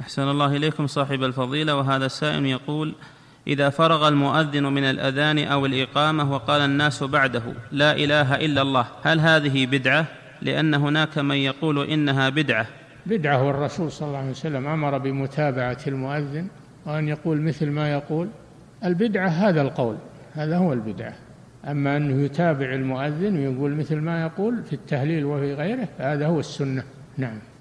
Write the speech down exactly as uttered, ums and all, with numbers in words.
أحسن الله إليكم صاحب الفضيلة. وهذا السائل يقول: إذا فرغ المؤذن من الأذان أو الإقامة وقال الناس بعده لا إله إلا الله، هل هذه بدعة؟ لأن هناك من يقول إنها بدعة. بدعة، والرسول صلى الله عليه وسلم أمر بمتابعة المؤذن وأن يقول مثل ما يقول. البدعة هذا القول، هذا هو البدعة. أما أنه يتابع المؤذن ويقول مثل ما يقول في التهليل وفي غيره، هذا هو السنة. نعم.